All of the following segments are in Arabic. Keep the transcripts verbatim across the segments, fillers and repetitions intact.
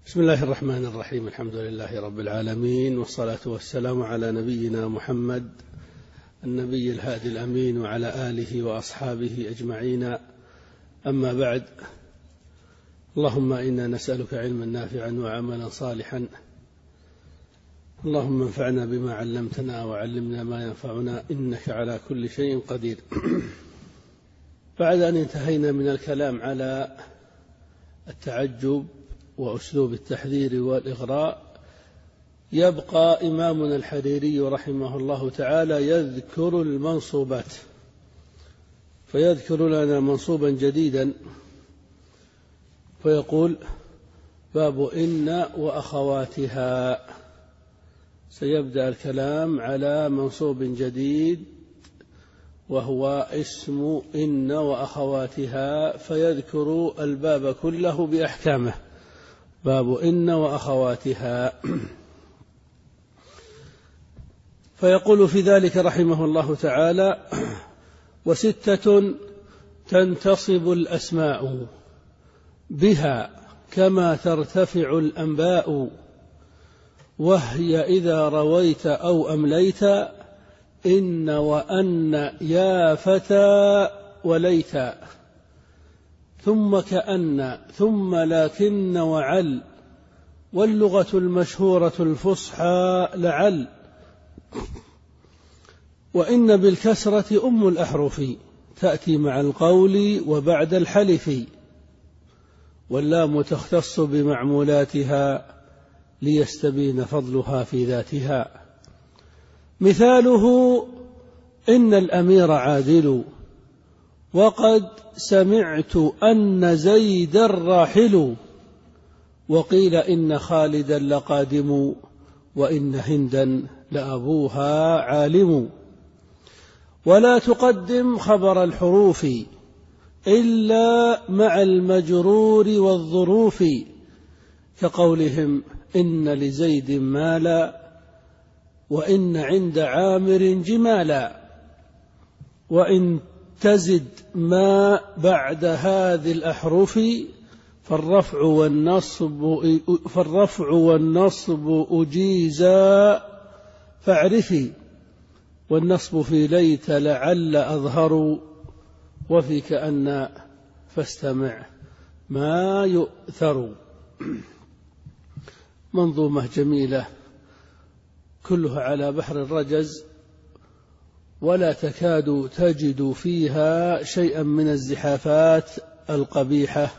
بسم الله الرحمن الرحيم. الحمد لله رب العالمين، والصلاة والسلام على نبينا محمد النبي الهادي الأمين وعلى آله وأصحابه أجمعين. أما بعد، اللهم إنا نسألك علما نافعا وعملا صالحا، اللهم انفعنا بما علمتنا وعلمنا ما ينفعنا إنك على كل شيء قدير. بعد أن انتهينا من الكلام على التعجب وأسلوب التحذير والإغراء، يبقى إمامنا الحريري رحمه الله تعالى يذكر المنصوبات، فيذكر لنا منصوبا جديدا فيقول: باب إن وأخواتها. سيبدأ الكلام على منصوب جديد وهو اسم إن وأخواتها، فيذكر الباب كله بأحكامه. باب إن وأخواتها. فيقول في ذلك رحمه الله تعالى: وستة تنتصب الأسماء بها كما ترتفع الأنباء، وهي إذا رويت أو أمليت إن وأن يا فتى وليت، ثم كأن ثم لكن وعل، واللغة المشهورة الفصحى لعل، وإن بالكسرة أم الأحرف تأتي مع القول وبعد الحلف، واللام تختص بمعمولاتها ليستبين فضلها في ذاتها. مثاله: إن الأمير عادل، وقد سمعت أن زيد راحل، وقيل إن خالدا لقادم، وإن هندا لأبوها عالم. ولا تقدم خبر الحروف إلا مع المجرور والظروف، كقولهم إن لزيد مالا، وإن عند عامر جمالا. وإن تزد ما بعد هذه الأحرف فالرفع والنصب فالرفع والنصب أجيزا فاعرفي، والنصب في ليت لعل أظهر، وفي كأن فاستمع ما يؤثر. منظومة جميلة كلها على بحر الرجز، ولا تكاد تجد فيها شيئا من الزحافات القبيحة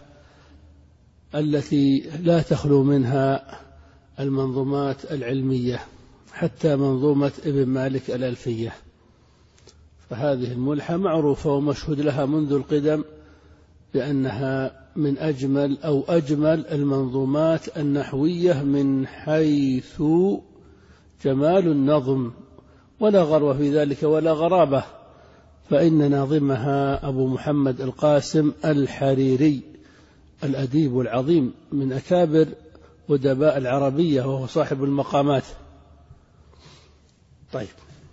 التي لا تخلو منها المنظومات العلمية، حتى منظومة ابن مالك الألفية. فهذه الملحة معروفة ومشهود لها منذ القدم بأنها من أجمل أو أجمل المنظومات النحوية من حيث جمال النظم، ولا غرو في ذلك ولا غرابة، فإن ناظمها أبو محمد القاسم الحريري الأديب العظيم من أكابر أدباء العربية، وهو صاحب المقامات. طيب،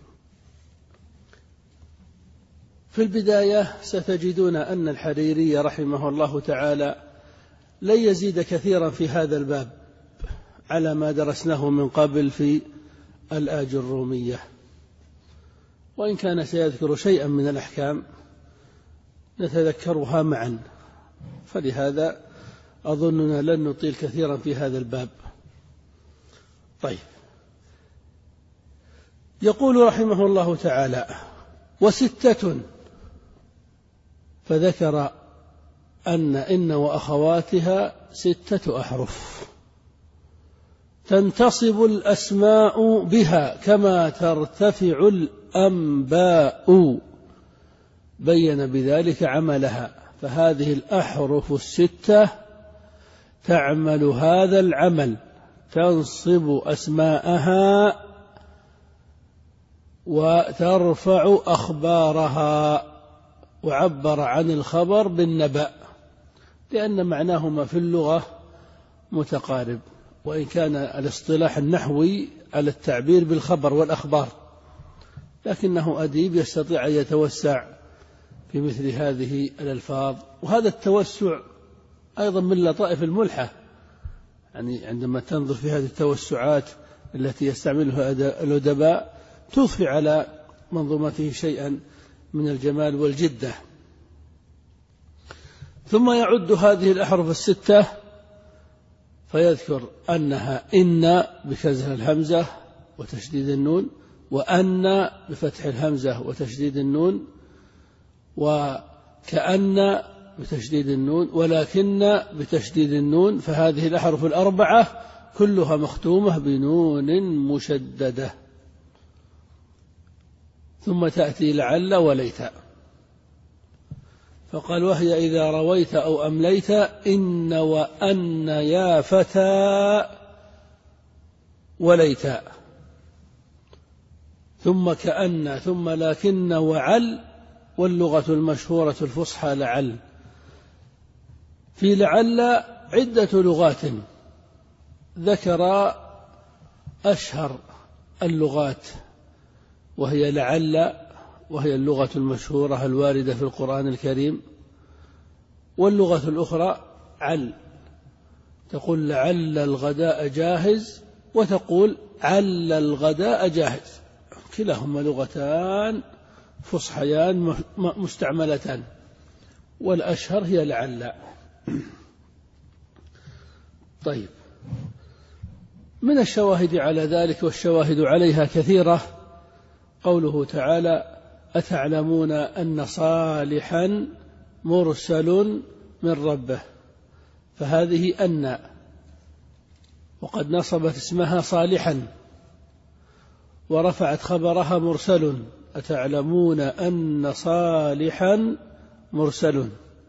في البداية ستجدون أن الحريري رحمه الله تعالى لن يزيد كثيرا في هذا الباب على ما درسناه من قبل في الآج الرومية، وإن كان سيذكر شيئا من الأحكام نتذكرها معا، فلهذا أظننا لن نطيل كثيرا في هذا الباب. طيب، يقول رحمه الله تعالى: وستة، فذكر أن إن وأخواتها ستة أحرف تنتصب الأسماء بها كما ترتفع الأنباء، بين بذلك عملها، فهذه الأحرف الستة تعمل هذا العمل، تنصب أسماءها وترفع أخبارها، وعبر عن الخبر بالنبأ لأن معناهما في اللغة متقارب، وإن كان الاصطلاح النحوي على التعبير بالخبر والأخبار، لكنه أديب يستطيع أن يتوسع في مثل هذه الألفاظ. وهذا التوسع أيضا من لطائف الملحة يعني عندما تنظر في هذه التوسعات التي يستعملها الأدباء تضفي على منظومته شيئا من الجمال والجدة. ثم يعد هذه الأحرف الستة فيذكر أنها إن بكسر الهمزة وتشديد النون، وأن بفتح الهمزة وتشديد النون، وكأن بتشديد النون، ولكن بتشديد النون. فهذه الأحرف الأربعة كلها مختومة بنون مشددة. ثم تأتي لعل وليت، فقال وهي إذا رويت أو أمليت إن وأن يا فتى وليت، ثم كأن، ثم لكن وعل، واللغة المشهورة الفصحى لعل. في لعل عدة لغات، ذكر أشهر اللغات وهي لعل، وهي اللغة المشهورة الواردة في القرآن الكريم. واللغة الأخرى عل، تقول لعل الغداء جاهز، وتقول عل الغداء جاهز، كلاهما لغتان فصحيان مستعملتان، والأشهر هي لعل. طيب، من الشواهد على ذلك والشواهد عليها كثيرة قوله تعالى أتعلمون أن صالحا مرسل من ربه، فهذه أن، وقد نصبت اسمها صالحا ورفعت خبرها مرسل. أتعلمون أن صالحا مرسل.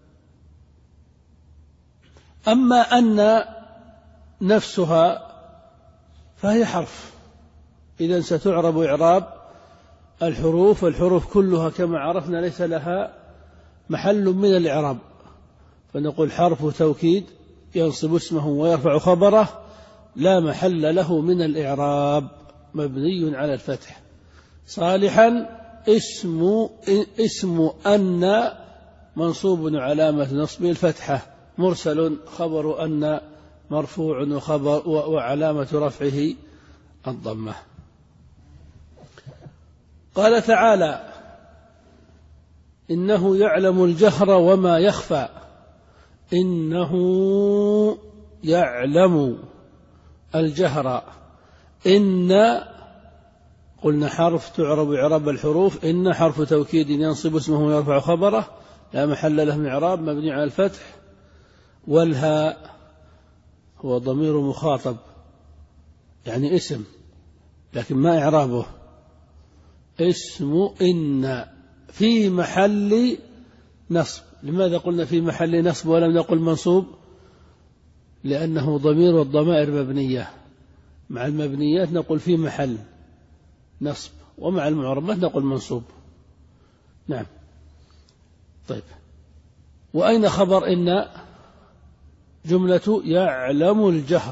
أما أن نفسها فهي حرف، إذن ستعرب إعراب الحروف، والحروف كلها كما عرفنا ليس لها محل من الإعراب، فنقول حرف توكيد ينصب اسمه ويرفع خبره لا محل له من الإعراب، مبني على الفتح. صالحا اسم اسم أن منصوب علامة نصبه الفتحة، مرسل خبر أن مرفوع وخبر وعلامة رفعه الضمة. قال تعالى إنه يعلم الجهر وما يخفى. إنه يعلم الجهر. إن قلنا حرف تعرب إعراب الحروف، إن حرف توكيد ينصب اسمه ويرفع خبره لا محل له من إعراب مبني على الفتح. والهاء هو ضمير مخاطب يعني اسم، لكن ما إعرابه، اسم إن في محل نصب. لماذا قلنا في محل نصب ولم نقل منصوب؟ لأنه ضمير والضمائر مبنية، مع المبنيات نقول في محل نصب، ومع المعربات نقول منصوب. نعم. طيب، وأين خبر إن؟ جملة يعلم الجهر،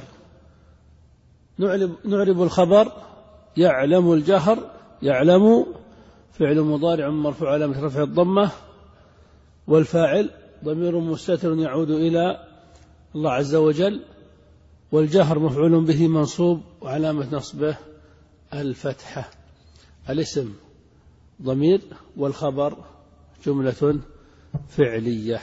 نعرب الخبر يعلم الجهر. يعلم فعل مضارع مرفوع علامة رفع الضمة، والفاعل ضمير مستتر يعود إلى الله عز وجل، والجهر مفعول به منصوب وعلامة نصبه الفتحة. الاسم ضمير والخبر جملة فعلية.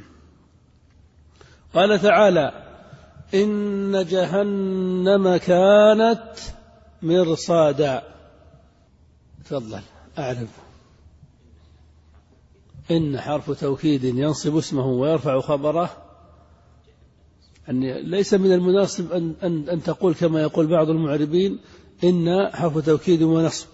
قال تعالى إن جهنم كانت مرصادا. تفضل أعرف. إن حرف توكيد ينصب اسمه ويرفع خبره، أن ليس من المناسب أن, أن, أن تقول كما يقول بعض المعربين إن حرف توكيد ونصب،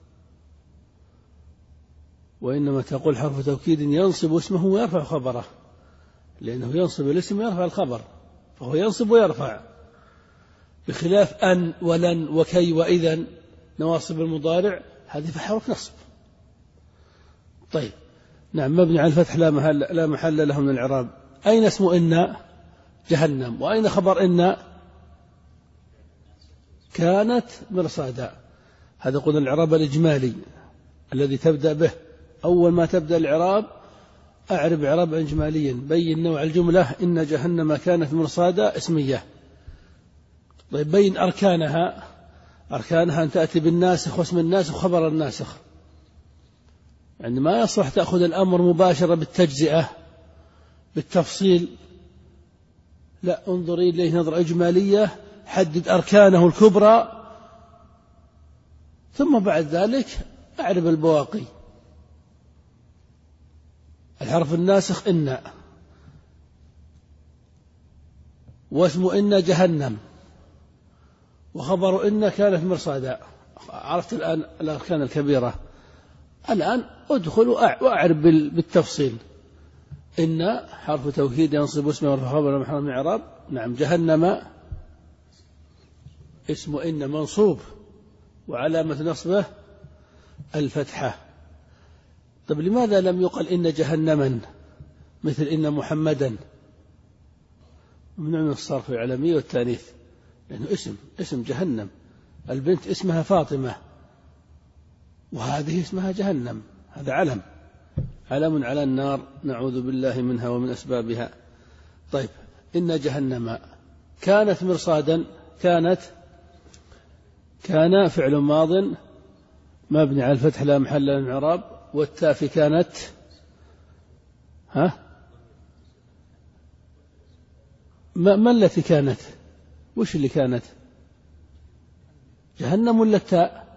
وإنما تقول حرف توكيد ينصب اسمه ويرفع خبره، لأنه ينصب الاسم ويرفع الخبر، فهو ينصب ويرفع، بخلاف أن ولن وكي وإذن نواصب المضارع هذه في حرف نصب. طيب، نعم، مبني على الفتح لا محل, لا محل له من الإعراب. أين اسم إن؟ جهنم. وأين خبر إن؟ كانت مرصادا. هذا قلنا الإعراب الإجمالي الذي تبدأ به أول ما تبدأ الإعراب، أعرب إعرابا إجماليا، بين نوع الجملة إن جهنم كانت مرصادا اسمية، طيب بين أركانها، أركانها أن تأتي بالناسخ واسم الناسخ وخبر الناسخ، يعني ما يصلح تأخذ الأمر مباشرة بالتجزئة بالتفصيل، لا، انظري إليه نظرة إجمالية، حدد أركانه الكبرى، ثم بعد ذلك أعرف البواقي. الحرف الناسخ إن، واسم إن جهنم، وخبر إن كانت مرصادا. عرفت الآن الأركان الكبيرة. الآن أدخل وأعرف بالتفصيل. إن حرف توكيد ينصب اسمه والخبر محل من إعراب. نعم. جهنم اسم إن منصوب وعلامة نصبه الفتحة. طيب لماذا لم يقل إن جهنما مثل إن محمدا؟ ممنوع من الصرف العلمي والتانيث، لأنه اسم اسم جهنم. البنت اسمها فاطمة وهذه اسمها جهنم، هذا علم علم على النار، نعوذ بالله منها ومن أسبابها. طيب إن جهنم كانت مرصادا، كانت كان فعل ماض مبني على الفتح لا محل له من الإعراب، والتاء في كانت ها ما, ما التي كانت؟ وش اللي كانت؟ جهنم ولا التاء؟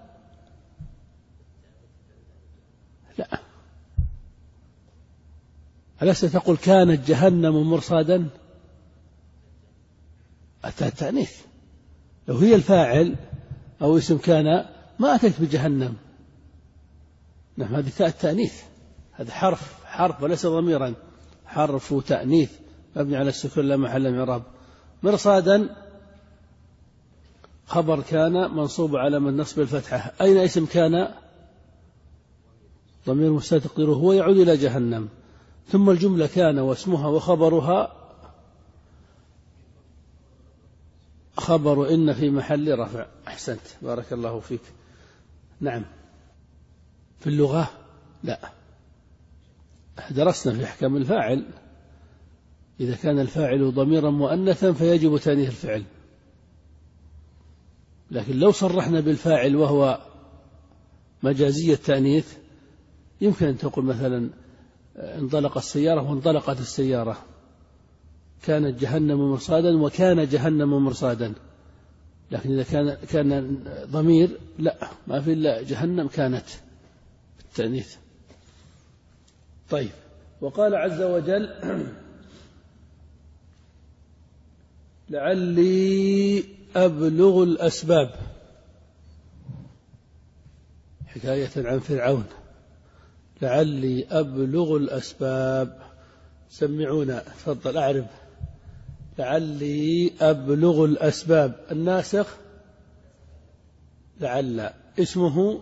لا، ألست تقول كانت جهنم مرصادا؟ أتى التأنيث. لو هي الفاعل أو اسم كان ما أتيت بجهنم. نعم، هذه تاء التأنيث، هذا حرف حرف وليس ضميرا، حرف تأنيث مبني على السكون لا محل من إعراب. مرصادا خبر كان منصوب على من نصب الفتحة. أين اسم كان؟ ضمير مستتر تقديره هو يعود إلى جهنم. ثم الجملة كان واسمها وخبرها خبر إن في محل رفع. أحسنت، بارك الله فيك. نعم. في اللغة لا، درسنا في أحكام الفاعل، إذا كان الفاعل ضميرا مؤنثا فيجب تأنيث الفعل، لكن لو صرحنا بالفاعل وهو مجازي التأنيث يمكن أن تقول مثلا انطلق السيارة وانطلقت السيارة، كانت جهنم مرصادا وكان جهنم مرصادا. لكن إذا كان كان ضمير لا، ما في إلا جهنم كانت التأنيث. طيب، وقال عز وجل لعلي أبلغ الأسباب، حكاية عن فرعون. لعلي أبلغ الأسباب، سمعونا تفضل أعرف. لعلي أبلغ الأسباب، الناسخ لعل، اسمه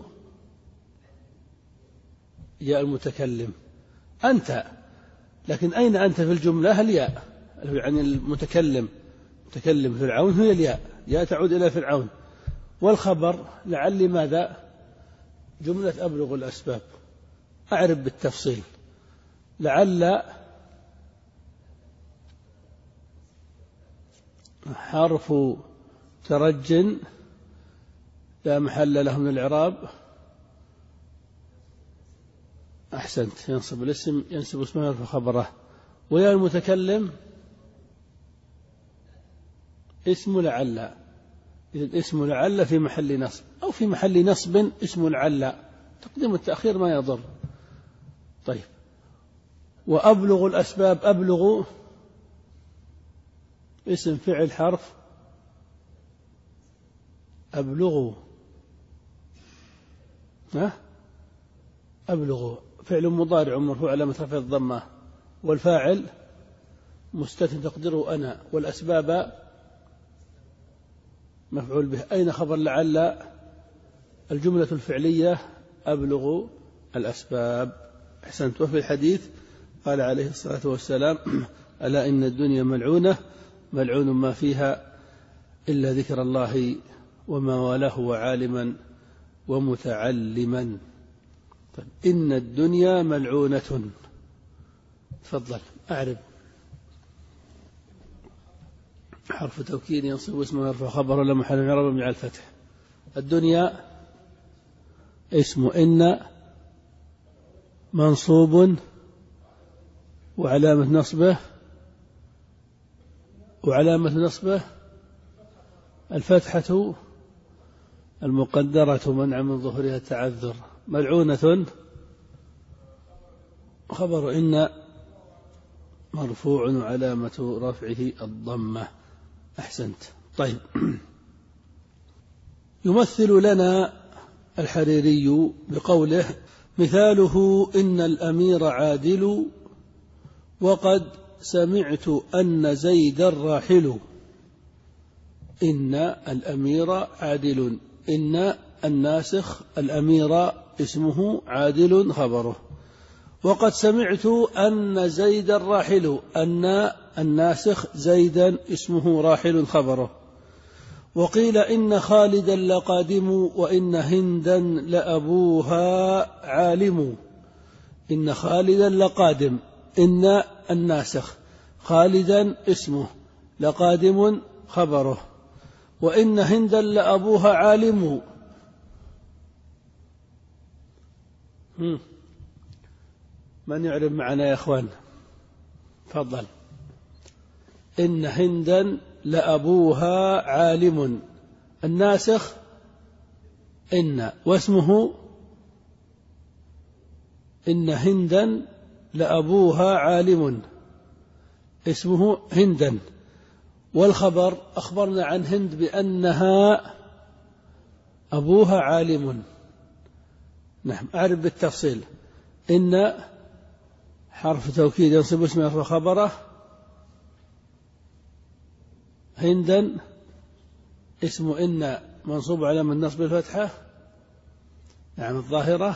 يا المتكلم أنت، لكن أين أنت في الجملة؟ الياء، يعني المتكلم متكلم فرعون هي الياء، ياء تعود إلى فرعون. والخبر لعلي ماذا؟ جملة أبلغ الأسباب. أعرف بالتفصيل. لعل حرف ترج لا محل له من الإعراب. أحسنت، ينصب الاسم ينسب اسمه فخبره. ويا المتكلم اسم لعل، إذن اسم لعل في محل نصب أو في محل نصب اسم لعل، تقديم التأخير ما يضر. طيب، وأبلغ الأسباب، أبلغ اسم فعل حرف أبلغ، ها أبلغ فعل مضارع مرفوع علامة رفعه الضمة، والفاعل مستتر تقديره أنا، والأسباب مفعول به. أين خبر لعل؟ الجملة الفعلية أبلغ الأسباب. أحسنت. وفي الحديث قال عليه الصلاة والسلام ألا إن الدنيا ملعونة ملعون ما فيها إلا ذكر الله وما والاه وعالما ومتعلما. طيب، إن الدنيا ملعونة، تفضل أعرب. حرف توكيد ينصب اسمه ويرفع خبره لما محل من إعرابه مع الفتح. الدنيا اسم إن منصوب وعلامة نصبه وعلامة نصبه الفتحة المقدرة منع من ظهورها التعذر. ملعونة خبر إن مرفوع وعلامة رفعه الضمة. أحسنت. طيب، يمثل لنا الحريري بقوله: مثاله إن الأمير عادل وقد سمعت أن زيد راحل. إن الأمير عادل، إن الناسخ الأمير اسمه عادل خبره، وقد سمعت أن زيد راحل، أن الناسخ زيدا اسمه راحل خبره. وقيل إن خالدا لقادم وإن هندا لأبوها عالم. إن خالدا لقادم، إن الناسخ خالدا اسمه لقادم خبره، وإن هندا لأبوها عالم. من يعرف معنا يا أخوان؟ تفضل. إن هندا لأبوها عالم، الناسخ إن، واسمه إن هندا لأبوها عالم، اسمه هندا. والخبر أخبرنا عن هند بأنها أبوها عالم. نعم، أعرف بالتفصيل. إن حرف توكيد ينصب اسمه ويرفع خبره، هندا اسم إن منصوب على من نصب الفتحة نعم الظاهرة،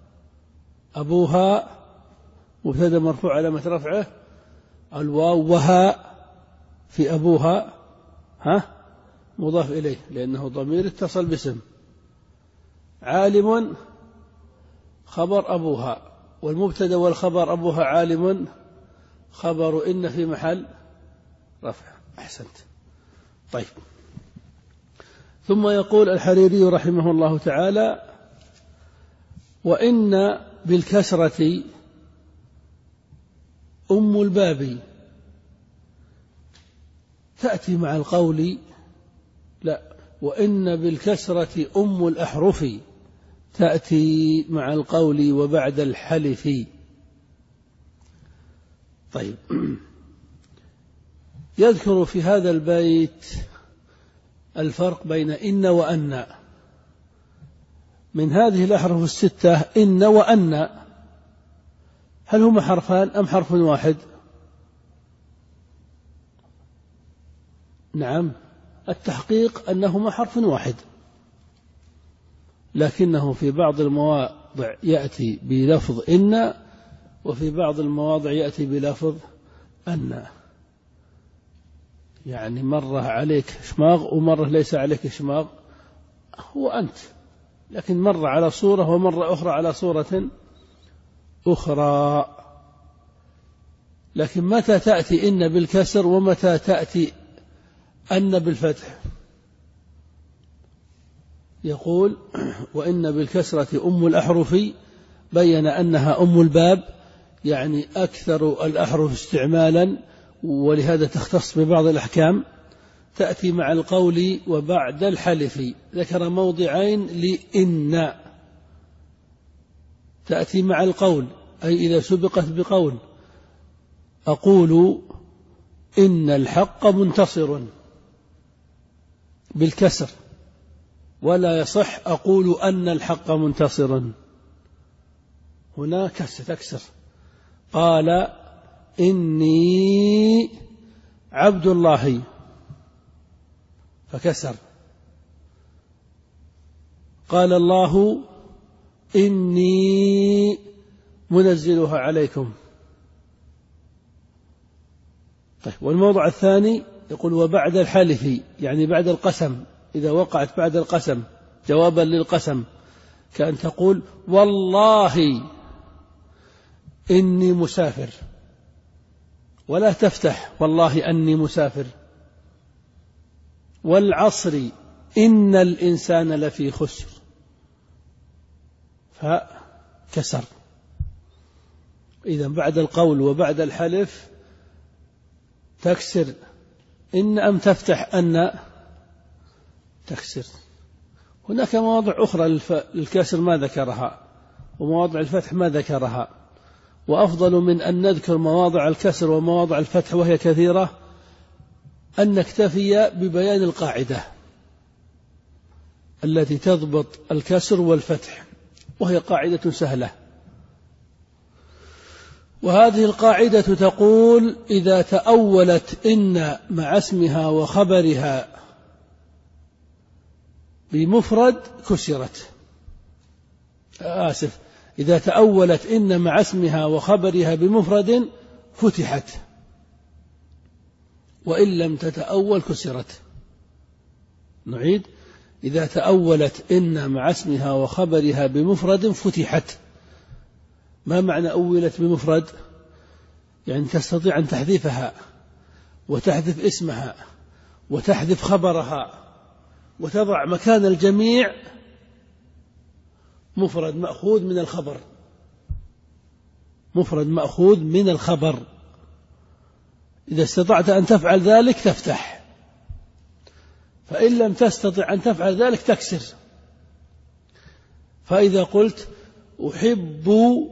أبوها مبتدأ مرفوع علامة رفعه الواو، وها في أبوها ها مضاف إليه لأنه ضمير اتصل باسم. عالم خبر أبوها، والمبتدأ والخبر أبوها عالم خبر إن في محل رفع. أحسنت. طيب، ثم يقول الحريري رحمه الله تعالى: وإن بالكسرة أم الباب تأتي مع القول، لا، وإن بالكسرة أم الأحرف تأتي مع القول وبعد الحلف. طيب، يذكر في هذا البيت الفرق بين إن وأن. من هذه الأحرف الستة إن وأن، هل هما حرفان أم حرف واحد؟ نعم، التحقيق أنهما حرف واحد، لكنه في بعض المواضع يأتي بلفظ إن، وفي بعض المواضع يأتي بلفظ أن. يعني مرة عليك شماغ ومرة ليس عليك شماغ، هو أنت، لكن مرة على صورة ومرة أخرى على صورة أخرى. لكن متى تأتي إن بالكسر ومتى تأتي أن بالفتح؟ يقول: وإن بالكسرة أم الأحرف، بين أنها أم الباب، يعني أكثر الأحرف استعمالا، ولهذا تختص ببعض الأحكام. تأتي مع القول وبعد الحلف، ذكر موضعين لإن. تأتي مع القول أي إذا سبقت بقول: أقول إن الحق منتصر بالكسر، ولا يصح أقول أن الحق منتصرا. هنا كسر تكسر. قال إني عبد الله فكسر. قال الله إني منزلها عليكم. طيب، والموضع الثاني يقول وبعد الحلف، يعني بعد القسم، إذا وقعت بعد القسم جوابا للقسم، كأن تقول والله إني مسافر، ولا تفتح والله أني مسافر، والعصر إن الإنسان لفي خسر، فكسر. إذا بعد القول وبعد الحلف تكسر إن أم تفتح أن تكسر. هناك مواضع أخرى للكسر ما ذكرها، ومواضع الفتح ما ذكرها، وأفضل من أن نذكر مواضع الكسر ومواضع الفتح وهي كثيرة أن نكتفي ببيان القاعدة التي تضبط الكسر والفتح، وهي قاعدة سهلة. وهذه القاعدة تقول: إذا تأولت إن مع اسمها وخبرها بمفرد كسرت. آسف، إذا تأولت إن مع اسمها وخبرها بمفرد فتحت، وإن لم تتأول كسرت. نعيد: إذا تأولت إن مع اسمها وخبرها بمفرد فتحت. ما معنى أولت بمفرد؟ يعني تستطيع أن تحذفها وتحذف اسمها وتحذف خبرها وتضع مكان الجميع مفرد مأخوذ من الخبر، مفرد مأخوذ من الخبر. إذا استطعت أن تفعل ذلك تفتح، فإن لم تستطع أن تفعل ذلك تكسر. فإذا قلت: أحب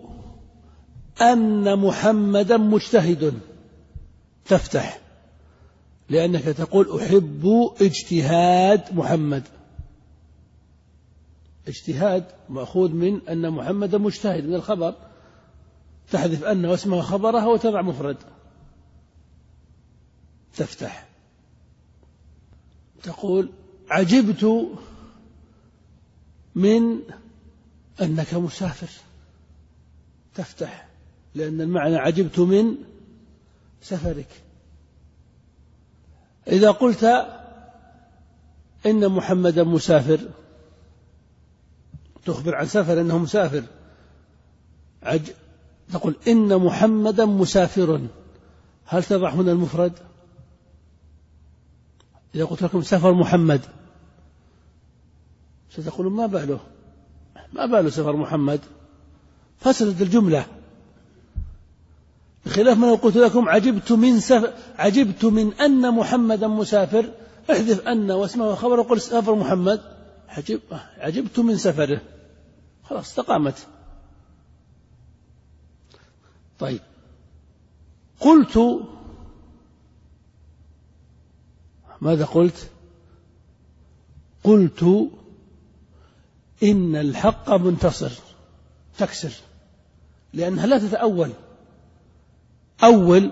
أن محمدا مجتهد، تفتح، لأنك تقول: أحب اجتهاد محمد. اجتهاد مأخوذ من أن محمدا مجتهد من الخبر، تحذف أن واسمها خبرها وتضع مفرد، تفتح. تقول: عجبت من أنك مسافر، تفتح، لأن المعنى عجبت من سفرك. إذا قلت إن محمدا مسافر، تخبر عن سفر أنه مسافر، عج... تقول إن محمدا مسافر، هل تضع هنا المفرد؟ إذا قلت لكم سفر محمد ستقولون ما باله، ما باله سفر محمد، فسدت الجملة. بخلاف ما لو قلت لكم عجبت من سفر، عجبت من أن محمدا مسافر، احذف أن واسمه وخبره وقل سفر محمد، عجب عجبت من سفره، خلاص استقامت. طيب، قلت، ماذا قلت؟ قلت إن الحق منتصر، تكسر، لأنها لا تتأول. أول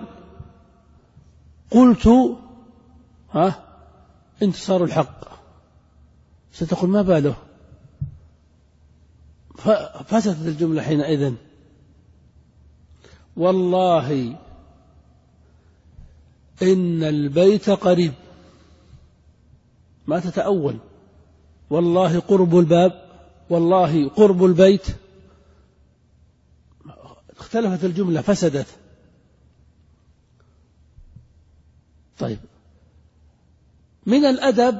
قلت ها انتصار الحق، ستقول ما باله، فسدت الجملة حينئذ. والله إن البيت قريب، ما تتأول. والله قرب الباب، والله قرب البيت، اختلفت الجملة، فسدت. طيب، من الأدب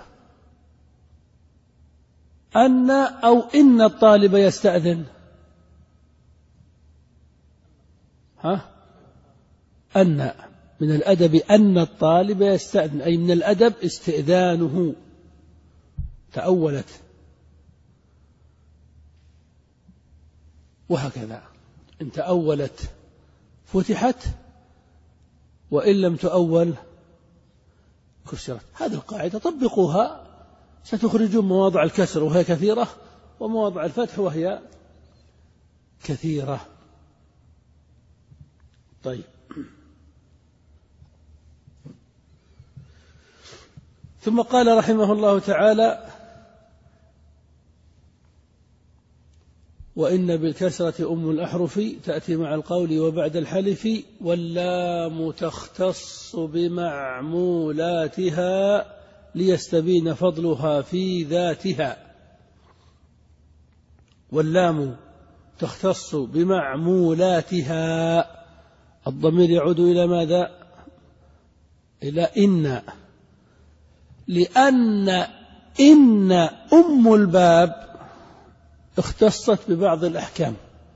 أن أو إن الطالب يستأذن، ها أن، من الأدب أن الطالب يستأذن، أي من الأدب استئذانه، تأولت. وهكذا إن تأولت فتحت، وإن لم تؤول كسرت. هذه القاعدة طبقوها ستخرجون مواضع الكسر وهي كثيرة، ومواضع الفتح وهي كثيرة. طيب، ثم قال رحمه الله تعالى: وإن بالكسرة أم الأحرف تأتي مع القول وبعد الحلف، واللام تختص بمعمولاتها ليستبين فضلها في ذاتها. واللام تختص بمعمولاتها، الضمير يعود إلى ماذا؟ إلى إن، لأن إن أم الباب اختصت ببعض الأحكام،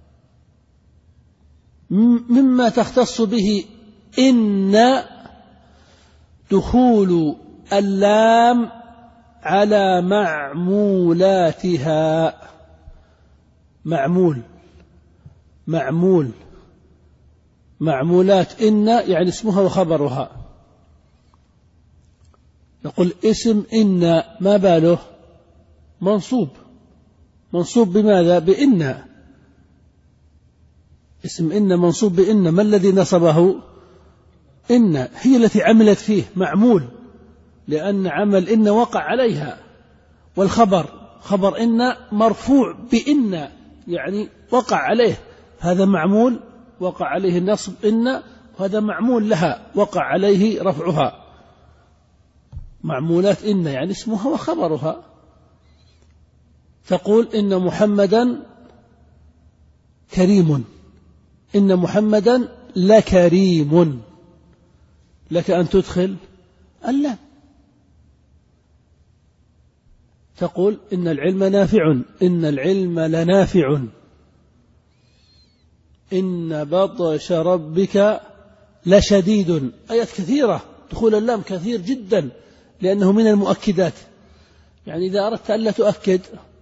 مما تختص به إن دخول اللام على معمولاتها. معمول معمول معمولات إن يعني اسمها وخبرها. نقول اسم إن ما باله منصوب، منصوب بماذا؟ بإن. اسم إن منصوب بإن، ما الذي نصبه؟ إن هي التي عملت فيه، معمول، لأن عمل إن وقع عليها. والخبر خبر إن مرفوع بإن يعني وقع عليه، هذا معمول وقع عليه النصب إن، وهذا معمول لها وقع عليه رفعها. معمولات إن يعني اسمها وخبرها. تقول إن محمدا كريم، إن محمدا لكريم، لك أن تدخل اللام. تقول إن العلم نافع، إن العلم لنافع. إن بطش ربك لشديد. آيات كثيرة دخول اللام كثير جدا، لأنه من المؤكدات. يعني إذا أردت ألا تؤكد،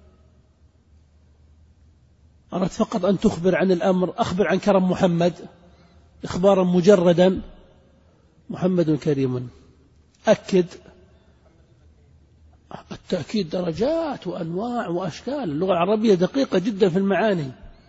أردت فقط أن تخبر عن الأمر، أخبر عن كرم محمد إخبارا مجردا، محمد كريم. أكد. التأكيد درجات وأنواع وأشكال، اللغة العربية دقيقة جدا في المعاني.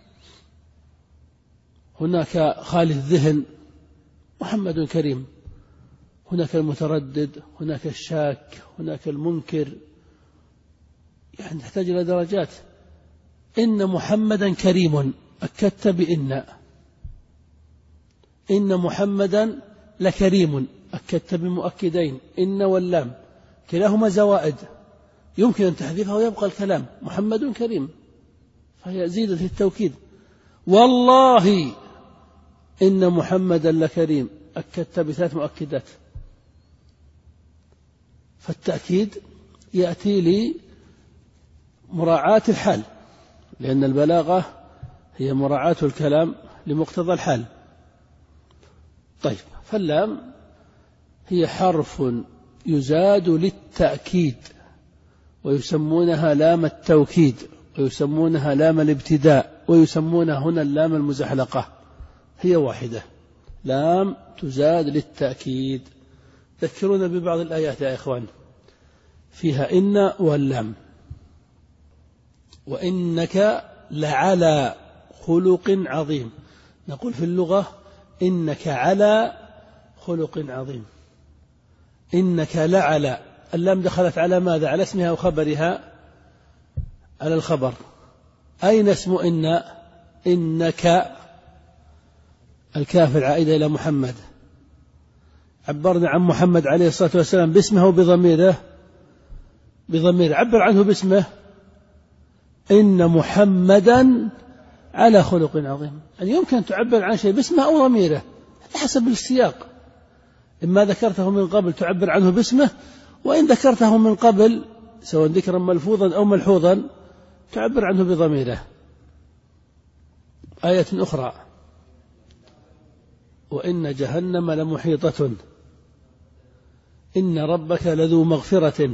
هناك خالي الذهن محمد كريم، هناك المتردد، هناك الشاك، هناك المنكر، يعني تحتاج إلى درجات. إن محمدا كريم، أكدت بإن. إن محمدا لكريم، أكدت بمؤكدين، إن واللام، كلاهما زوائد يمكن أن تحذفها ويبقى الكلام محمد كريم، فهي زيدة التوكيد. والله إن محمدا لكريم، أكدت بثلاث مؤكدات. فالتأكيد يأتي لمراعاة الحال، لأن البلاغة هي مراعاة الكلام لمقتضى الحال. طيب، فاللام هي حرف يزاد للتأكيد، ويسمونها لام التوكيد، ويسمونها لام الابتداء، ويسمونها هنا اللام المزحلقة. هي واحدة، لام تزاد للتأكيد. ذكرونا ببعض الآيات يا إخوان فيها إن واللام. وإنك لعلى خلق عظيم. نقول في اللغة إنك على خلق عظيم. إنك لعلى، اللام دخلت على ماذا؟ على اسمها وخبرها؟ على الخبر. أين اسم إن؟ إنك، الكاف العائدة إلى محمد. عبرنا عن محمد عليه الصلاة والسلام باسمه وبضميره؟ بضميره. عبر عنه باسمه إن محمدا على خلق عظيم. يعني يمكن أن تعبر عن شيء باسمه أو ضميره حسب السياق. إما ذكرته من قبل تعبر عنه باسمه، وإن ذكرته من قبل سواء ذكرا ملفوظا أو ملحوظا تعبر عنه بضميره. آية أخرى وإن جهنم لمحيطة إن ربك لذو مغفرة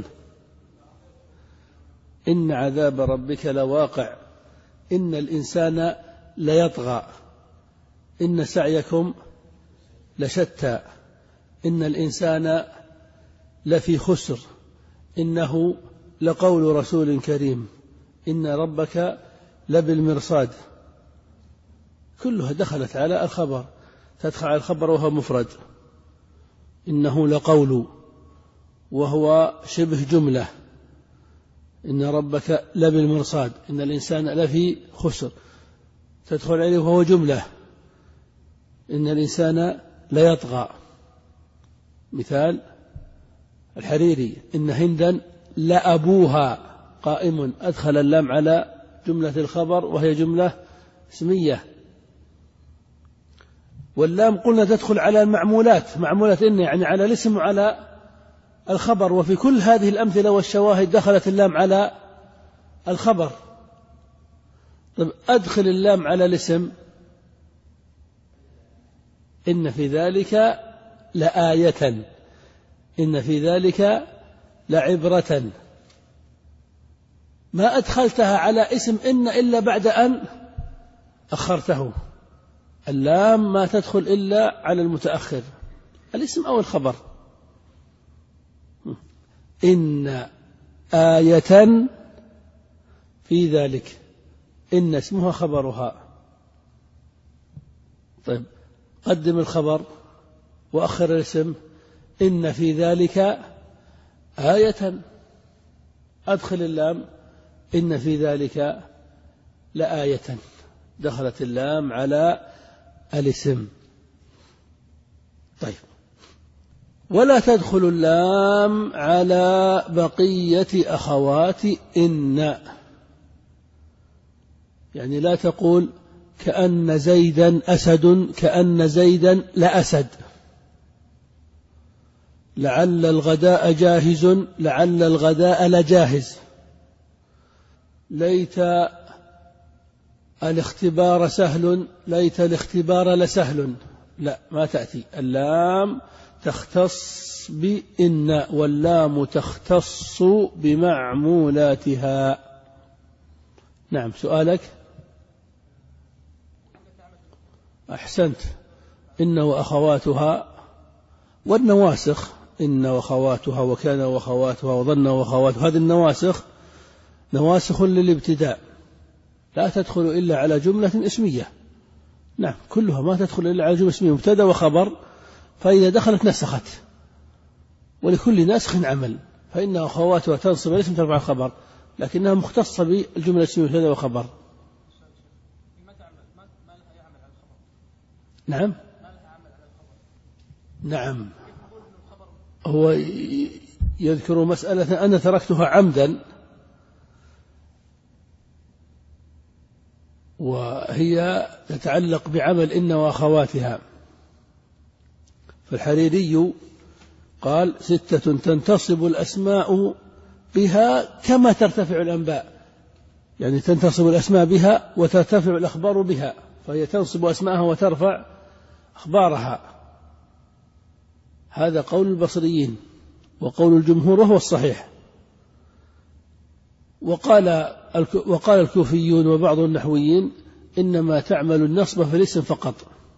إن عذاب ربك لواقع إن الإنسان ليطغى إن سعيكم لشتى إن الإنسان لفي خسر إنه لقول رسول كريم إن ربك لبالمرصاد. كلها دخلت على الخبر، تدخل على الخبر وهو مفرد. إنه لقول وهو شبه جملة. إن ربك لبالمرصاد إن الإنسان لفي خسر تدخل عليه وهو جملة. إن الإنسان ليطغى. مثال الحريري إن هندا لأبوها قائم، أدخل اللام على جملة الخبر وهي جملة اسمية. واللام قلنا تدخل على المعمولات، معمولات إن يعني على الاسم وعلى الخبر، وفي كل هذه الأمثلة والشواهد دخلت اللام على الخبر. طيب أدخل اللام على الاسم، إن في ذلك لآية، إن في ذلك لعبرة. ما أدخلتها على اسم إن إلا بعد أن أخرته. اللام ما تدخل إلا على المتأخر، الاسم أو الخبر. إن آية في ذلك، إن اسمها خبرها. طيب قدم الخبر وأخر الاسم، إن في ذلك آية، أدخل اللام، إن في ذلك لآية، دخلت اللام على الاسم. طيب ولا تدخل اللام على بقية أخوات إن، يعني لا تقول كأن زيدا أسد، كأن زيدا لأسد، لعل الغداء جاهز، لعل الغداء لجاهز، ليت الاختبار سهل، ليت الاختبار لسهل. لا، ما تأتي. اللام تختص بإن، واللام تختص بمعمولاتها. نعم، سؤالك. أحسنت. إن وأخواتها والنواسخ، إن وأخواتها وكان وأخواتها وظن وأخواتها، هذه النواسخ نواسخ للابتداء، لا تدخل إلا على جملة اسمية. نعم، كلها ما تدخل إلا على جملة اسمية، مبتدأ وخبر، فإذا دخلت نسخت، ولكل ناسخ عمل، فإن أخواتها تنصب الاسم ترفع الخبر، لكنها مختصة بالجملة الاسمية مبتدأ وخبر. نعم نعم هو يذكر مسألة أنا تركتها عمدا، وهي تتعلق بعمل إن وأخواتها. فالحريري قال ستة تنتصب الأسماء بها كما ترتفع الأنباء، يعني تنتصب الأسماء بها وترتفع الأخبار بها، فهي تنصب أسماءها وترفع أخبارها. هذا قول البصريين، وقول الجمهور وهو الصحيح. وقال وقال الكوفيون وبعض النحويين إنما تعمل النصب في الاسم فقط،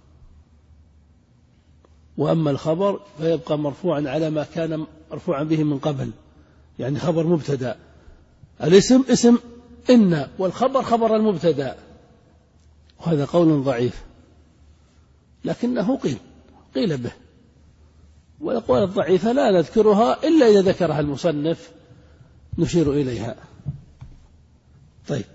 وأما الخبر فيبقى مرفوعا على ما كان مرفوعا به من قبل، يعني خبر مبتدأ، الاسم اسم إن، والخبر خبر المبتدأ. وهذا قول ضعيف، لكنه قيل قيل به، والأقوال الضعيفة لا نذكرها إلا إذا ذكرها المصنف نشير إليها. طيب،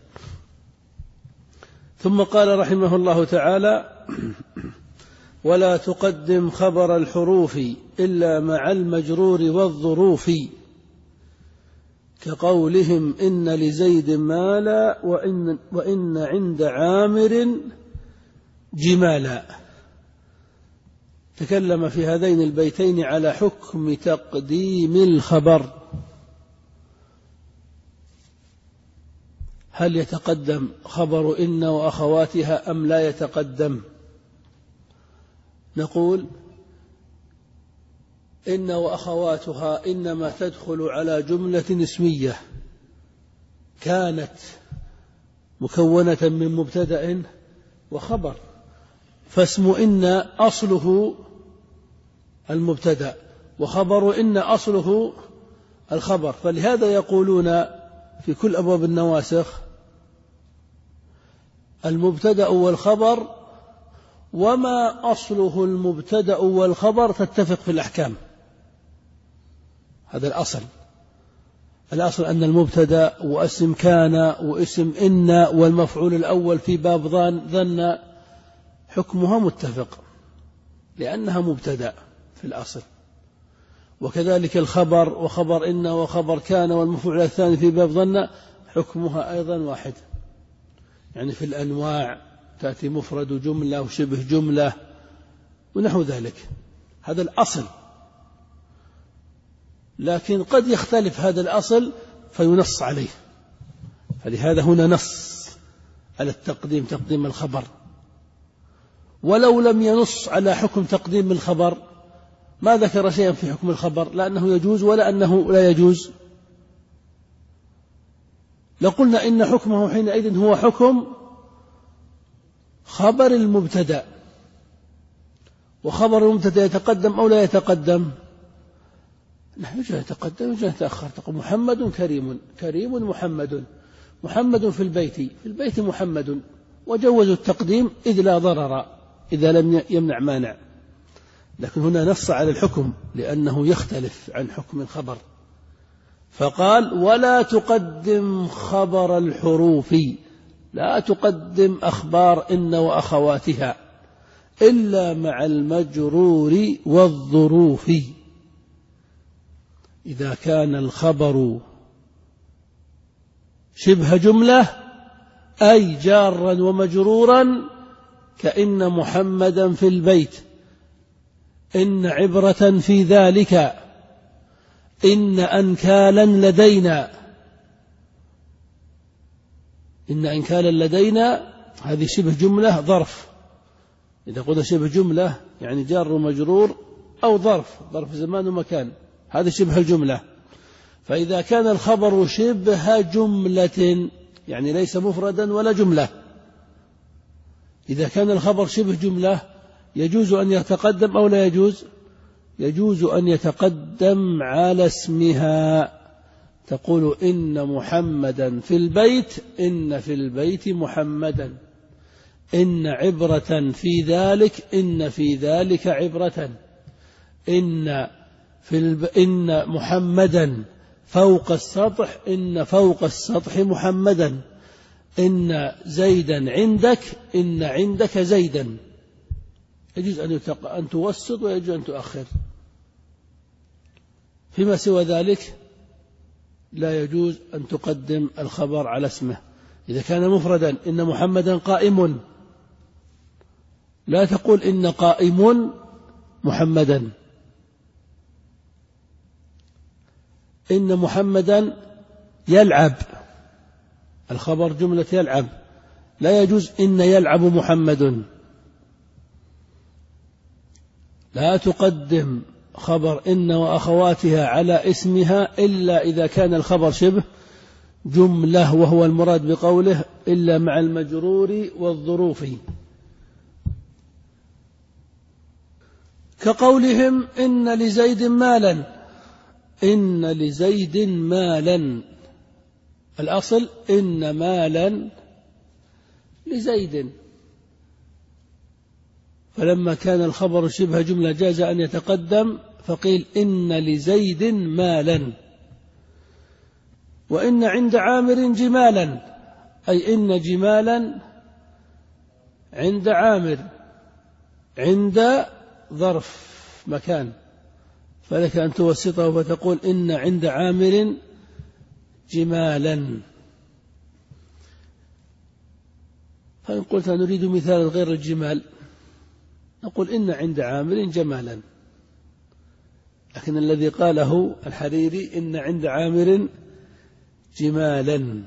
ثم قال رحمه الله تعالى ولا تقدم خبر الحروف إلا مع المجرور والظروف، كقولهم إن لزيد مالا وإن, وإن عند عامر جمالا. تكلم في هذين البيتين على حكم تقديم الخبر، هل يتقدم خبر إن وأخواتها أم لا يتقدم؟ نقول إن وأخواتها إنما تدخل على جملة اسمية كانت مكونة من مبتدأ وخبر، فاسم إن أصله المبتدأ، وخبر إن أصله الخبر. فلهذا يقولون في كل أبواب النواسخ المبتدأ والخبر، وما أصله المبتدأ والخبر تتفق في الأحكام. هذا الأصل. الأصل أن المبتدأ واسم كان واسم إن والمفعول الأول في باب ظن حكمها متفق، لأنها مبتدأ في الأصل. وكذلك الخبر وخبر إن وخبر كان والمفعول الثاني في باب ظن حكمها أيضا واحد، يعني في الأنواع تأتي مفرد جملة وشبه جملة ونحو ذلك. هذا الأصل. لكن قد يختلف هذا الأصل فينص عليه، فلهذا هنا نص على التقديم، تقديم الخبر. ولو لم ينص على حكم تقديم الخبر ما ذكر شيئا في حكم الخبر، لا أنه يجوز ولا أنه لا يجوز، لقلنا إن حكمه حينئذ هو حكم خبر المبتدأ. وخبر المبتدأ يتقدم أو لا يتقدم؟ لا، يجوز يتقدم يجوز يتأخر. تقول محمد كريم، كريم محمد، محمد في البيت، في البيت محمد، وجوزوا التقديم إذ لا ضرر إذا لم يمنع مانع. لكن هنا نص على الحكم لأنه يختلف عن حكم الخبر، فقال ولا تقدم خبر الحروف، لا تقدم أخبار إن وأخواتها إلا مع المجرور والظروف. إذا كان الخبر شبه جملة أي جارا ومجرورا كإن محمدا في البيت، إن عبرة في ذلك، إن أنكالا لدينا. إن أنكالا لدينا هذه شبه جملة ظرف. إذا قلنا شبه جملة يعني جار ومجرور أو ظرف، ظرف زمان ومكان، هذه شبه الجملة. فإذا كان الخبر شبه جملة يعني ليس مفردا ولا جملة، إذا كان الخبر شبه جملة يجوز أن يتقدم أو لا يجوز؟ يجوز أن يتقدم على اسمها. تقول إن محمدا في البيت، إن في البيت محمدا، إن عبرة في ذلك، إن في ذلك عبرة، إن في الب... إن محمدا فوق السطح، إن فوق السطح محمدا، إن زيدا عندك، إن عندك زيدا. يجوز أن, يتق... أن توسط ويجوز أن تؤخر. فيما سوى ذلك لا يجوز أن تقدم الخبر على اسمه. إذا كان مفردا إن محمدا قائم، لا تقول إن قائم محمدا. إن محمدا يلعب، الخبر جملة يلعب، لا يجوز إن يلعب محمد. لا تقدم خبر إن وأخواتها على اسمها إلا إذا كان الخبر شبه جملة، وهو المراد بقوله إلا مع المجرور والظروف، كقولهم إن لزيد مالا، إن لزيد مالا، الأصل إن مالا لزيد، فلما كان الخبر شبه جملة جاز أن يتقدم فقيل إن لزيد مالا. وإن عند عامر جمالا، أي إن جمالا عند عامر، عند ظرف مكان، فلك أن توسطه فتقول إن عند عامر جمالا. فإن قلت نريد مثال غير الجمال نقول إن عند عامر جمالا، لكن الذي قاله الحريري إن عند عامر جمالا.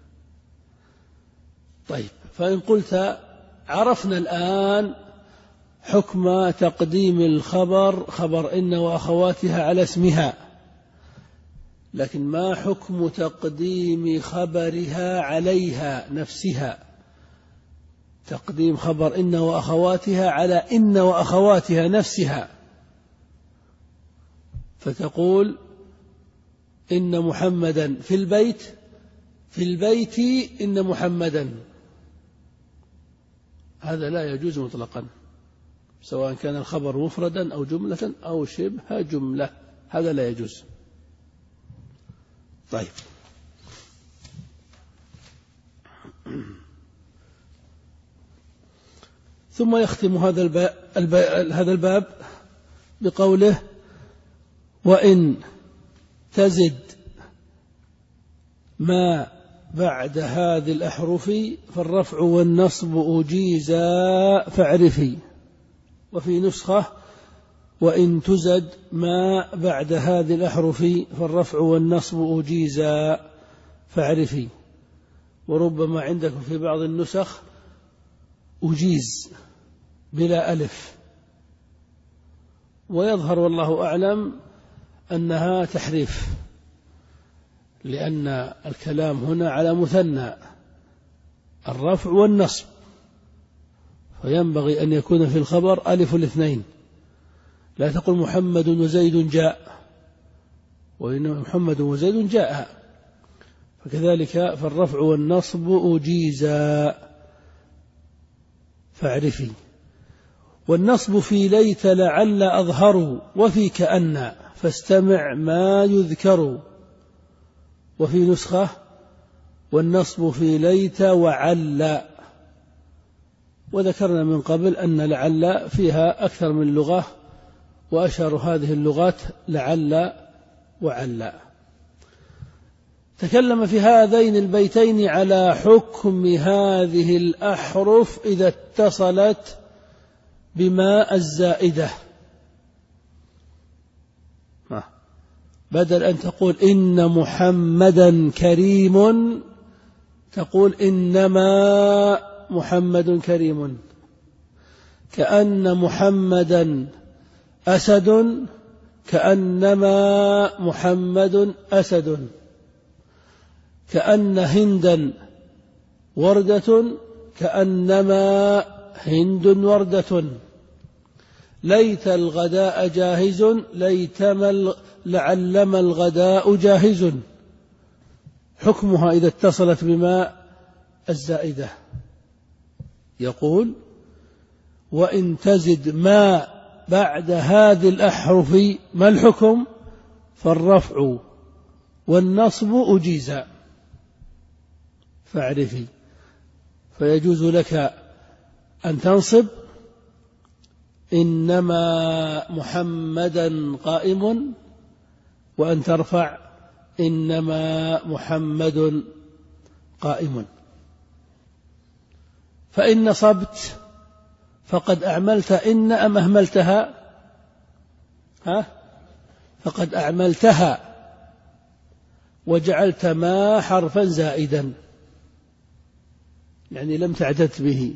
طيب، فإن قلت عرفنا الآن حكم تقديم الخبر، خبر إن وأخواتها على اسمها، لكن ما حكم تقديم خبرها عليها نفسها؟ تقديم خبر إن وأخواتها على إن وأخواتها نفسها، فتقول إن محمدا في البيت، في البيت إن محمدا، هذا لا يجوز مطلقا، سواء كان الخبر مفردا أو جملة أو شبه جملة، هذا لا يجوز. طيب، ثم يختم هذا الباب, الباب, هذا الباب بقوله وإن تزد ما بعد هذه الأحرف فالرفع والنصب أجيزا فاعرفي. وفي نسخة وإن تزد ما بعد هذه الأحرف فالرفع والنصب أجيزا فاعرفي. وربما عندكم في بعض النسخ أجيز بلا ألف، ويظهر والله أعلم أنها تحريف، لأن الكلام هنا على مثنى الرفع والنصب، فينبغي أن يكون في الخبر ألف الاثنين، لا تقل محمد وزيد جاء، وإن محمد وزيد جاء. فكذلك فالرفع والنصب أجيزا فاعرفي. والنصب في ليت لعل أظهر وفي كأن فاستمع ما يذكر. وفي نسخة والنصب في ليت وعل، وذكرنا من قبل أن لعل فيها أكثر من لغة، وأشهر هذه اللغات لعل وعل. تكلم في هذين البيتين على حكم هذه الأحرف إذا اتصلت بما الزائدة. بدل أن تقول إن محمدا كريم تقول إنما محمد كريم. كأن محمدا أسد كأنما محمد أسد. كأن هندا وردة كأنما هند وردة. ليت الغداء جاهز ليتما لعلما الغداء جاهز. حكمها إذا اتصلت بما الزائدة. يقول وإن تزد ما بعد هذه الأحرف ما الحكم؟ فالرفع والنصب أجيزا فاعرفي. فيجوز لك أن تنصب إنما محمدا قائم، وأن ترفع إنما محمد قائم. فإن نصبت فقد أعملت إن أم أهملتها؟ ها؟ فقد أعملتها وجعلت ما حرفا زائدا، يعني لم تعتد به.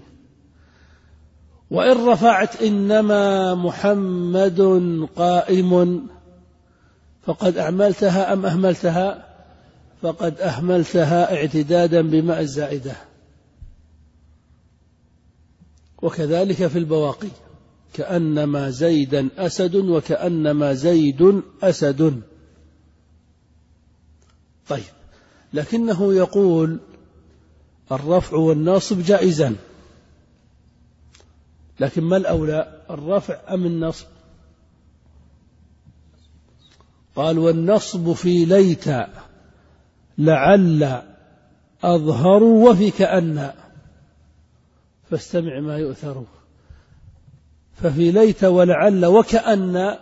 وإن رفعت إنما محمد قائم فقد أعملتها أم أهملتها؟ فقد أهملتها اعتدادا بماء الزائدة. وكذلك في البواقي كأنما زيدا أسد وكأنما زيد أسد. طيب، لكنه يقول الرفع والنصب جائزا، لكن ما الأولى الرفع أم النصب؟ قال والنصب في ليت لعل أظهر وفي كأن فاستمع ما يؤثر. ففي ليت ولعل وكأن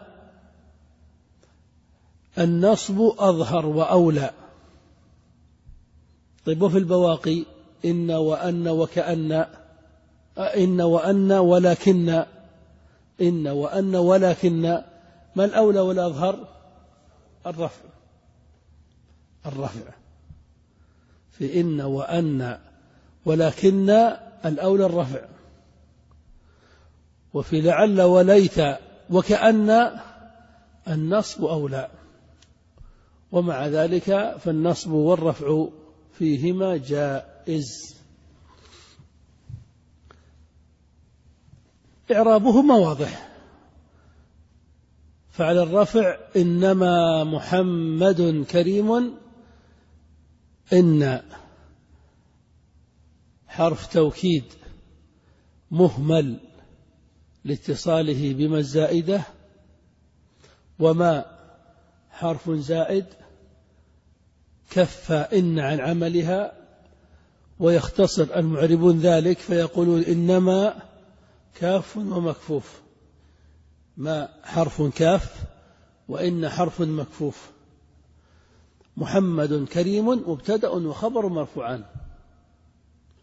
النصب أظهر وأولى. طيب، وفي البواقي إن وأن وكأن إن وأن ولكن إن وأن ولكن ما الأولى والأظهر؟ الرفع الرفع في إن وأن ولكن الأولى الرفع. وفي لعل وليت وكأن النصب أولى. ومع ذلك فالنصب والرفع فيهما جائز. إعرابهما واضح. فعلى الرفع إنما محمد كريم، إن حرف توكيد مهمل لاتصاله بما الزائدة، وما حرف زائد كف إن عن عملها، ويختصر المعربون ذلك فيقولون إنما كاف ومكفوف. ما حرف كاف وإن حرف مكفوف. محمد كريم مبتدأ وخبر مرفوعان.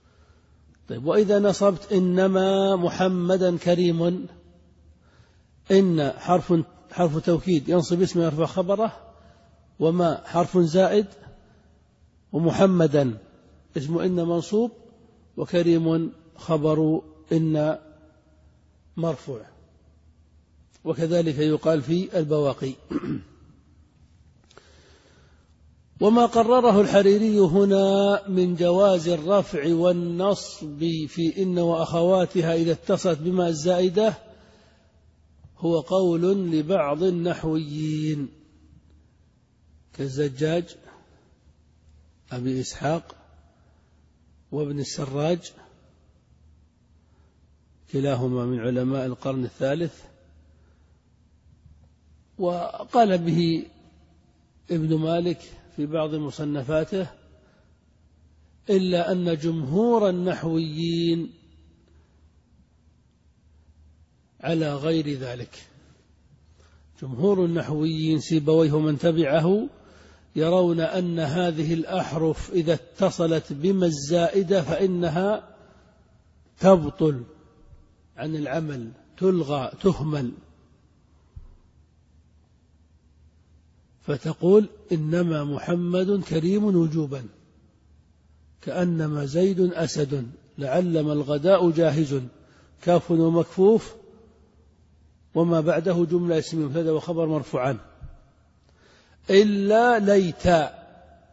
طيب، وإذا نصبت إنما محمدا كريم، إن حرف حرف توكيد ينصب اسم يرفع خبره، وما حرف زائد، ومحمدا اسم إن منصوب، وكريم خبر إن مرفوع. وكذلك يقال في البواقي. وما قرره الحريري هنا من جواز الرفع والنصب في إن وأخواتها إذا اتصلت بما الزائدة هو قول لبعض النحويين كالزجاج أبي إسحاق وابن السراج، كلاهما من علماء القرن الثالث، وقال به ابن مالك في بعض مصنفاته، إلا أن جمهور النحويين على غير ذلك. جمهور النحويين سيبويه ومن تبعه يرون أن هذه الأحرف إذا اتصلت بما الزائدة فإنها تبطل عن العمل، تلغى، تهمل، فتقول إنما محمد كريم وجوبا، كأنما زيد أسد، لعلما الغداء جاهز، كاف ومكفوف، وما بعده جملة اسم مبتدأ وخبر مرفوعان، إلا ليتا،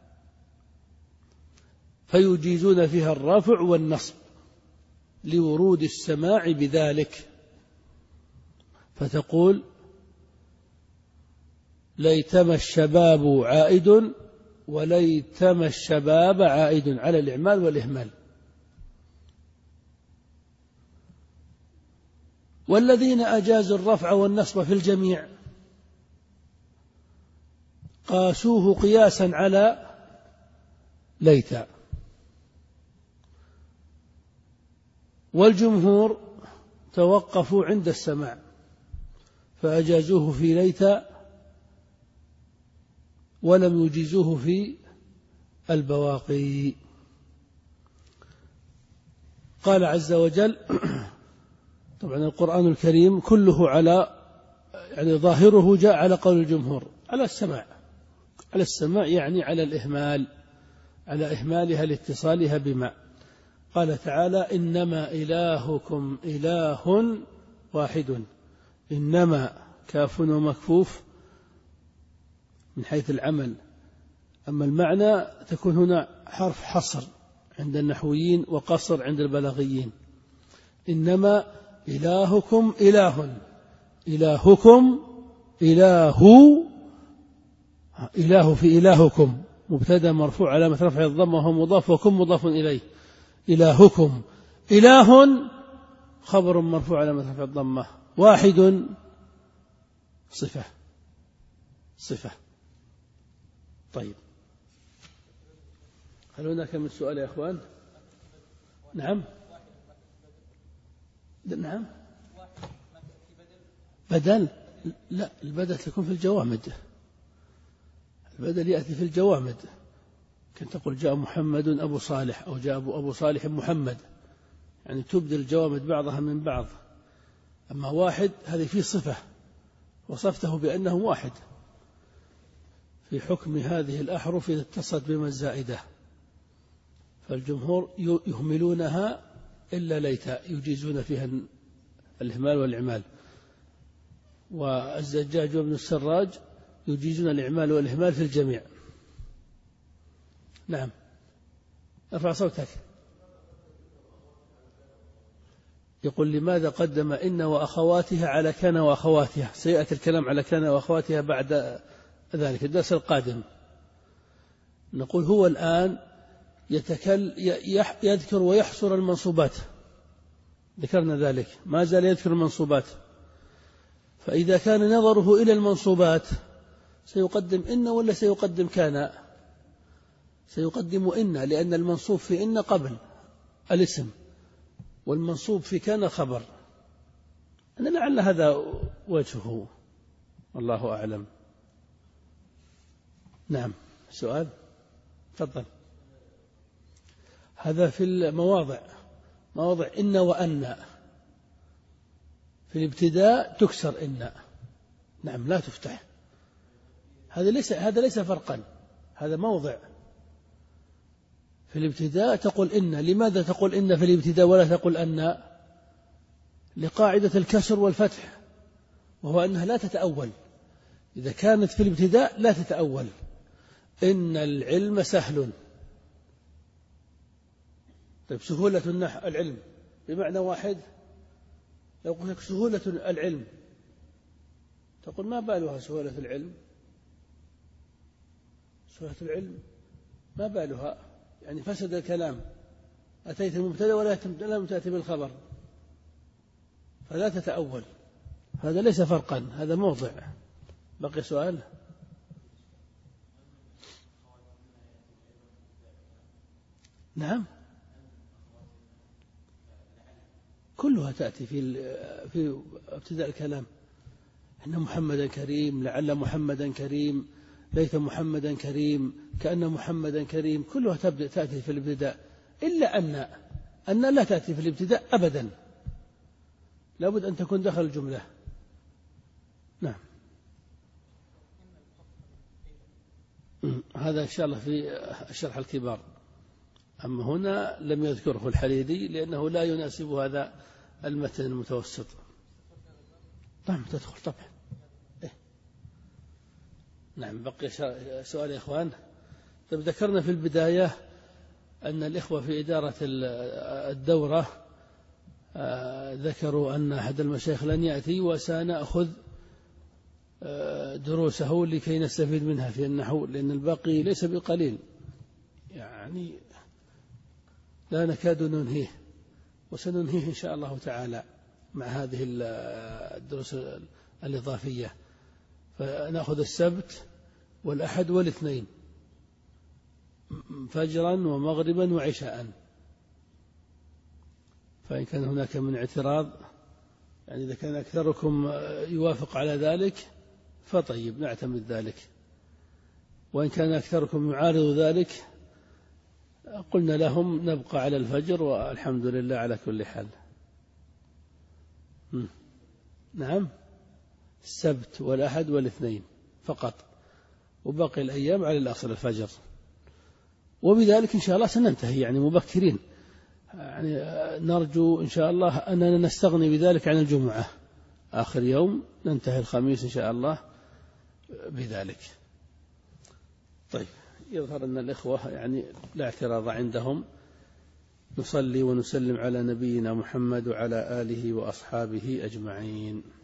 فيجيزون فيها الرفع والنصب لورود السماع بذلك، فتقول ليتما الشباب عائد، وليتما الشباب عائد، على الإعمال والإهمال. والذين أجازوا الرفع والنصب في الجميع قاسوه قياسا على ليتا، والجمهور توقفوا عند السماع فأجازوه في ليتا ولم يجيزوه في البواقي. قال عز وجل، طبعا القرآن الكريم كله على يعني ظاهره جاء على قول الجمهور على السماع، على السماع يعني على الإهمال، على إهمالها لاتصالها بما. قال تعالى إنما إلهكم إله واحد، إنما كاف ومكفوف من حيث العمل، أما المعنى تكون هنا حرف حصر عند النحويين وقصر عند البلاغيين. إنما إلهكم إله، إلهكم إله، إله في إلهكم مبتدأ مرفوع علامة رفع الضمة وهو مضاف، وكم مضاف إليه، إلهكم إله خبر مرفوع علامة رفع الضمة، واحد صفة صفة. طيب، هل هناك من سؤال يا أخوان؟ نعم نعم بدل، لا البدل تكون في الجوامد، البدل يأتي في الجوامد، كنت تقول جاء محمد أبو صالح أو جاء أبو صالح محمد، يعني تبدل الجوامد بعضها من بعض. أما واحد هذه فيه صفة وصفته بأنه واحد في حكم هذه الأحرف إذا اتصلت بما الزائدة، فالجمهور يهملونها إلا ليتا، يجيزون فيها الإهمال والإعمال، والزجاج وابن السراج يجيزون الإعمال والإهمال في الجميع. نعم، ارفع صوتك. يقول لماذا قدم إن وأخواتها على كان وأخواتها؟ سيأتي الكلام على كان وأخواتها بعد ذلك الدرس القادم. نقول هو الآن يتكل يذكر ويحصر المنصوبات، ذكرنا ذلك، ما زال يذكر المنصوبات، فإذا كان نظره إلى المنصوبات سيقدم إن ولا سيقدم كان؟ سيقدم إن، لأن المنصوب في إن قبل الاسم، والمنصوب في كان خبر. أنا لعل هذا وجهه، والله أعلم. نعم، سؤال تفضل. هذا في المواضع، مواضع إن وأن، في الابتداء تكسر إن، نعم لا تفتح. هذا ليس هذا ليس فرقا، هذا موضع. في الابتداء تقول إن. لماذا تقول إن في الابتداء ولا تقول أن؟ لقاعدة الكسر والفتح، وهو أنها لا تتأول. إذا كانت في الابتداء لا تتأول. إن العلم سهل. طيب سهولة النحو العلم بمعنى واحد. لو قلت لك سهولة العلم تقول ما بالها سهولة العلم؟ سهولة العلم ما بالها؟ يعني فسد الكلام. أتيت المبتدأ ولا لم تأتي بالخبر، فلا تتأول. هذا ليس فرقا، هذا موضع. بقي سؤال؟ نعم كلها تأتي في في ابتداء الكلام. إن محمدا كريم، لعل محمدا كريم، ليت محمدا كريم، كأن محمدا كريم، كلها تبدأ تأتي في الابتداء، إلا أن أن لا تأتي في الابتداء أبدا، لابد أن تكون داخل الجملة. نعم هذا إن شاء الله في الشرح الكبار. أما هنا لم يذكره الحريري لأنه لا يناسب هذا المتن المتوسط. نعم تدخل طبعا. إيه؟ نعم بقي سؤال يا إخوان. طيب ذكرنا في البداية أن الإخوة في إدارة الدورة ذكروا أن أحد المشايخ لن يأتي، وسنأخذ دروسه لكي نستفيد منها في النحو، لأن الباقي ليس بقليل، يعني لا نكاد ننهيه، وسننهيه إن شاء الله تعالى مع هذه الدروس الإضافية. فنأخذ السبت والأحد والاثنين، فجرا ومغربا وعشاء. فإن كان هناك من اعتراض، يعني إذا كان أكثركم يوافق على ذلك فطيب نعتمد ذلك، وإن كان أكثركم يعارض ذلك قلنا لهم نبقى على الفجر، والحمد لله على كل حال. نعم السبت والأحد والاثنين فقط، وباقي الأيام على الأصل الفجر. وبذلك إن شاء الله سننتهي يعني مبكرين، يعني نرجو إن شاء الله أننا نستغني بذلك عن الجمعة، آخر يوم ننتهي الخميس إن شاء الله بذلك. طيب يظهر أن الإخوة يعني لا اعتراض عندهم. نصلي ونسلم على نبينا محمد وعلى آله وأصحابه أجمعين.